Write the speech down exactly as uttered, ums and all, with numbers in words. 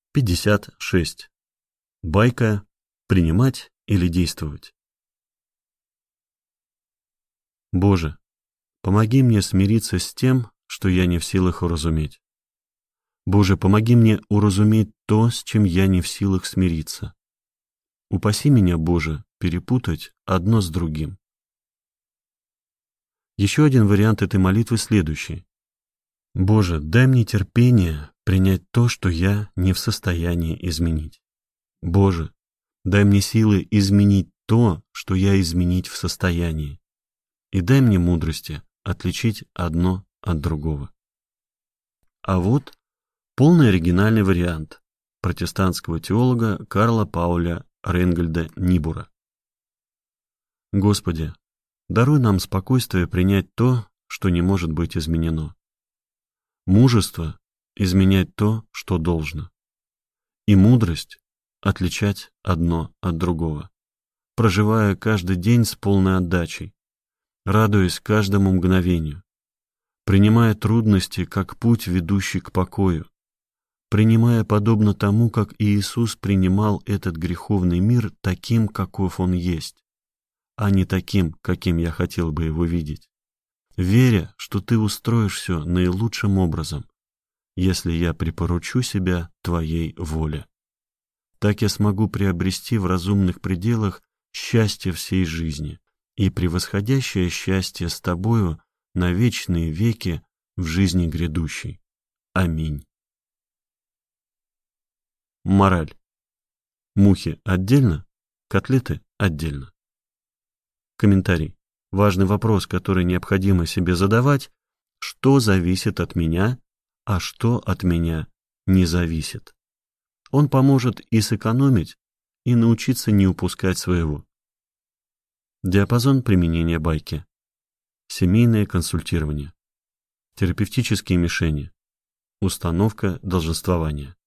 пятьдесят шесть. Байка «Принимать или действовать». Боже, помоги мне смириться с тем, что я не в силах уразуметь. Боже, помоги мне уразуметь то, с чем я не в силах смириться. Упаси меня, Боже, перепутать одно с другим. Еще один вариант этой молитвы следующий. Боже, дай мне терпение принять то, что я не в состоянии изменить. Боже, дай мне силы изменить то, что я изменить в состоянии. И дай мне мудрости отличить одно от другого. А вот полный оригинальный вариант протестантского теолога Карла Пауля Рейнгольда Нибура. Господи, даруй нам спокойствие принять то, что не может быть изменено. Мужество — изменять то, что должно. И мудрость — отличать одно от другого, проживая каждый день с полной отдачей, радуясь каждому мгновению, принимая трудности как путь, ведущий к покою, принимая подобно тому, как Иисус принимал этот греховный мир таким, каков он есть, а не таким, каким я хотел бы его видеть, веря, что Ты устроишь все наилучшим образом, если я припоручу себя Твоей воле. Так я смогу приобрести в разумных пределах счастье всей жизни и превосходящее счастье с Тобою на вечные веки в жизни грядущей. Аминь. Мораль. Мухи отдельно, котлеты отдельно. Комментарий. Важный вопрос, который необходимо себе задавать: что зависит от меня, а что от меня не зависит. Он поможет и сэкономить, и научиться не упускать своего. Диапазон применения байки. Семейное консультирование. Терапевтические мишени. Установка долженствования.